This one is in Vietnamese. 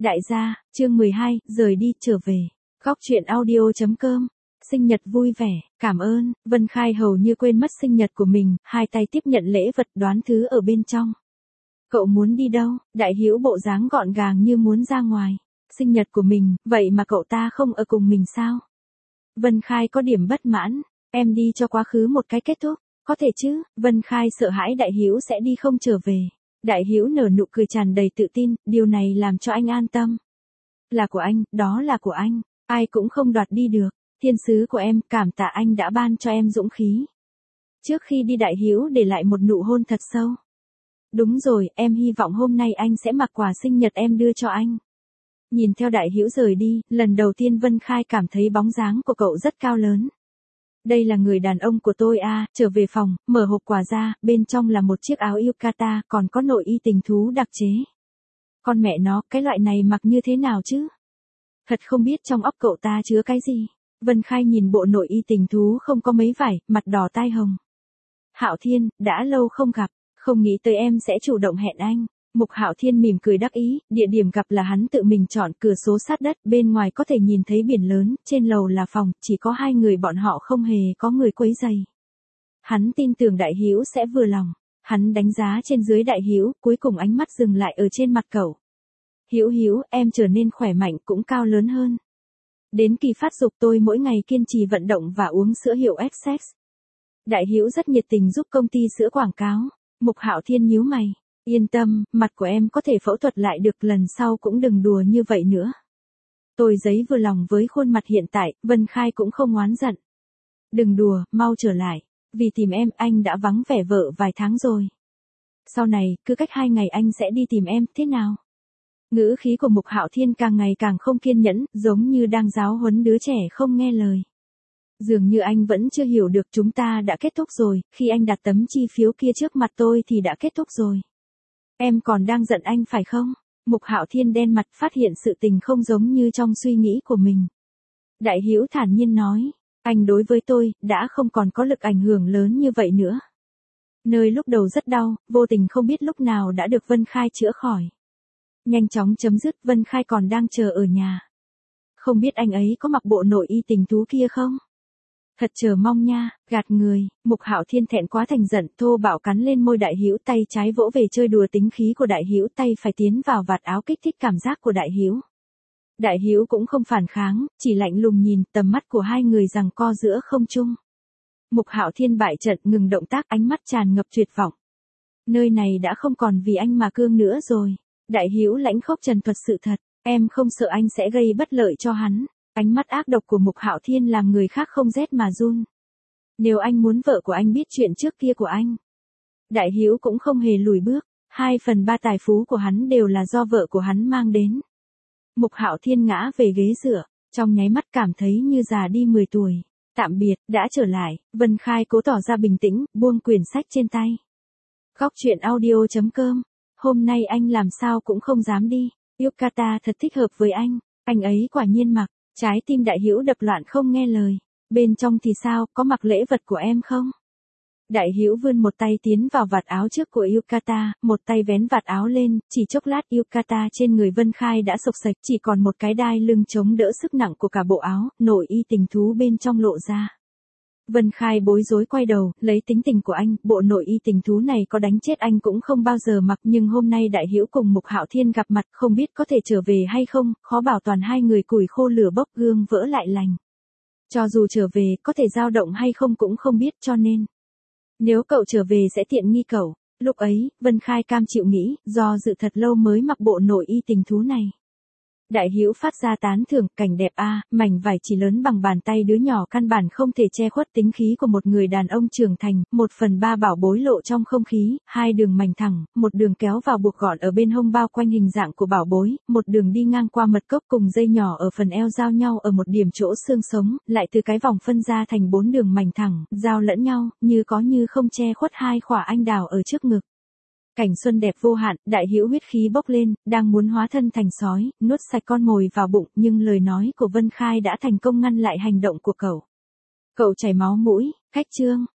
Đại gia, chương 12, rời đi, trở về. Góc truyện audio.com. Sinh nhật vui vẻ, cảm ơn. Vân Khai hầu như quên mất sinh nhật của mình, hai tay tiếp nhận lễ vật, đoán thứ ở bên trong. Cậu muốn đi đâu? Đại Hữu bộ dáng gọn gàng như muốn ra ngoài. Sinh nhật của mình, vậy mà cậu ta không ở cùng mình sao? Vân Khai có điểm bất mãn. Em đi cho quá khứ một cái kết thúc. Có thể chứ? Vân Khai sợ hãi Đại Hữu sẽ đi không trở về. Đại Hữu nở nụ cười tràn đầy tự tin, điều này làm cho anh an tâm. Là của anh, đó là của anh, ai cũng không đoạt đi được. Thiên sứ của em, cảm tạ anh đã ban cho em dũng khí. Trước khi đi Đại Hữu để lại một nụ hôn thật sâu. Đúng rồi, em hy vọng hôm nay anh sẽ mặc quà sinh nhật em đưa cho anh. Nhìn theo Đại Hữu rời đi, lần đầu tiên Vân Khai cảm thấy bóng dáng của cậu rất cao lớn. Đây là người đàn ông của tôi à, trở về phòng, mở hộp quà ra, bên trong là một chiếc áo yukata, còn có nội y tình thú đặc chế. Con mẹ nó, cái loại này mặc như thế nào chứ? Thật không biết trong óc cậu ta chứa cái gì. Vân Khai nhìn bộ nội y tình thú không có mấy vải, mặt đỏ tai hồng. Hạo Thiên, đã lâu không gặp, không nghĩ tới em sẽ chủ động hẹn anh. Mục Hạo Thiên mỉm cười đắc ý, địa điểm gặp là hắn tự mình chọn, cửa số sát đất, bên ngoài có thể nhìn thấy biển lớn, trên lầu là phòng, chỉ có hai người bọn họ, không hề có người quấy rầy. Hắn tin tưởng Đại Hữu sẽ vừa lòng. Hắn đánh giá trên dưới Đại Hữu, cuối cùng ánh mắt dừng lại ở trên mặt cậu. Hữu, em trở nên khỏe mạnh, cũng cao lớn hơn. Đến kỳ phát dục tôi mỗi ngày kiên trì vận động và uống sữa hiệu Essex. Đại Hữu rất nhiệt tình giúp công ty sữa quảng cáo. Mục Hạo Thiên nhíu mày. Yên tâm, mặt của em có thể phẫu thuật lại được, lần sau cũng đừng đùa như vậy nữa. Tôi giấy vừa lòng với khuôn mặt hiện tại, Vân Khai cũng không oán giận. Đừng đùa, mau trở lại. Vì tìm em, anh đã vắng vẻ vợ vài tháng rồi. Sau này, cứ cách 2 ngày anh sẽ đi tìm em, thế nào? Ngữ khí của Mục Hạo Thiên càng ngày càng không kiên nhẫn, giống như đang giáo huấn đứa trẻ không nghe lời. Dường như anh vẫn chưa hiểu được, chúng ta đã kết thúc rồi, khi anh đặt tấm chi phiếu kia trước mặt tôi thì đã kết thúc rồi. Em còn đang giận anh phải không? Mục Hạo Thiên đen mặt, phát hiện sự tình không giống như trong suy nghĩ của mình. Đại Hữu thản nhiên nói, anh đối với tôi, đã không còn có lực ảnh hưởng lớn như vậy nữa. Nơi lúc đầu rất đau, vô tình không biết lúc nào đã được Vân Khai chữa khỏi. Nhanh chóng chấm dứt, Vân Khai còn đang chờ ở nhà. Không biết anh ấy có mặc bộ nội y tình thú kia không? Thật chờ mong nha, gạt người. Mục Hạo Thiên thẹn quá thành giận, thô bạo cắn lên môi Đại Hữu, tay trái vỗ về chơi đùa tính khí của Đại Hữu, tay phải tiến vào vạt áo kích thích cảm giác của Đại Hữu. Đại Hữu cũng không phản kháng, chỉ lạnh lùng nhìn, tầm mắt của hai người giằng co giữa không trung. Mục Hạo Thiên bại trận, ngừng động tác, ánh mắt tràn ngập tuyệt vọng. Nơi này đã không còn vì anh mà cương nữa rồi. Đại Hữu lãnh khốc trần thuật sự thật, em không sợ anh sẽ gây bất lợi cho hắn. Ánh mắt ác độc của Mục Hạo Thiên làm người khác không rét mà run. Nếu anh muốn vợ của anh biết chuyện trước kia của anh. Đại Hữu cũng không hề lùi bước, 2/3 tài phú của hắn đều là do vợ của hắn mang đến. Mục Hạo Thiên ngã về ghế dựa, trong nháy mắt cảm thấy như già đi 10 tuổi. Tạm biệt, đã trở lại. Vân Khai cố tỏ ra bình tĩnh, buông quyển sách trên tay. Góc truyện audio.com. Hôm nay anh làm sao cũng không dám đi. Yukata thật thích hợp với anh ấy quả nhiên mặc. Trái tim Đại Hữu đập loạn không nghe lời. Bên trong thì sao, có mặc lễ vật của em không? Đại Hữu vươn một tay tiến vào vạt áo trước của Yukata, một tay vén vạt áo lên, chỉ chốc lát Yukata trên người Vân Khai đã xộc xệch, chỉ còn một cái đai lưng chống đỡ sức nặng của cả bộ áo, nội y tình thú bên trong lộ ra. Vân Khai bối rối quay đầu, lấy tính tình của anh, bộ nội y tình thú này có đánh chết anh cũng không bao giờ mặc, nhưng hôm nay Đại Hữu cùng Mục Hạo Thiên gặp mặt, không biết có thể trở về hay không, khó bảo toàn hai người củi khô lửa bốc, gương vỡ lại lành. Cho dù trở về, có thể dao động hay không cũng không biết, cho nên nếu cậu trở về sẽ tiện nghi cậu. Lúc ấy, Vân Khai cam chịu nghĩ, do dự thật lâu mới mặc bộ nội y tình thú này. Đại Hữu phát ra tán thưởng, cảnh đẹp a, mảnh vải chỉ lớn bằng bàn tay đứa nhỏ căn bản không thể che khuất tính khí của một người đàn ông trưởng thành, 1/3 bảo bối lộ trong không khí, 2 đường mảnh thẳng, một đường kéo vào buộc gọn ở bên hông bao quanh hình dạng của bảo bối, một đường đi ngang qua mật cốc cùng dây nhỏ ở phần eo giao nhau ở một điểm chỗ xương sống, lại từ cái vòng phân ra thành 4 đường mảnh thẳng, giao lẫn nhau, như có như không che khuất 2 khỏa anh đào ở trước ngực. Cảnh xuân đẹp vô hạn, Đại Hữu huyết khí bốc lên, đang muốn hóa thân thành sói, nuốt sạch con mồi vào bụng, nhưng lời nói của Vân Khai đã thành công ngăn lại hành động của cậu. Cậu chảy máu mũi, khách trương,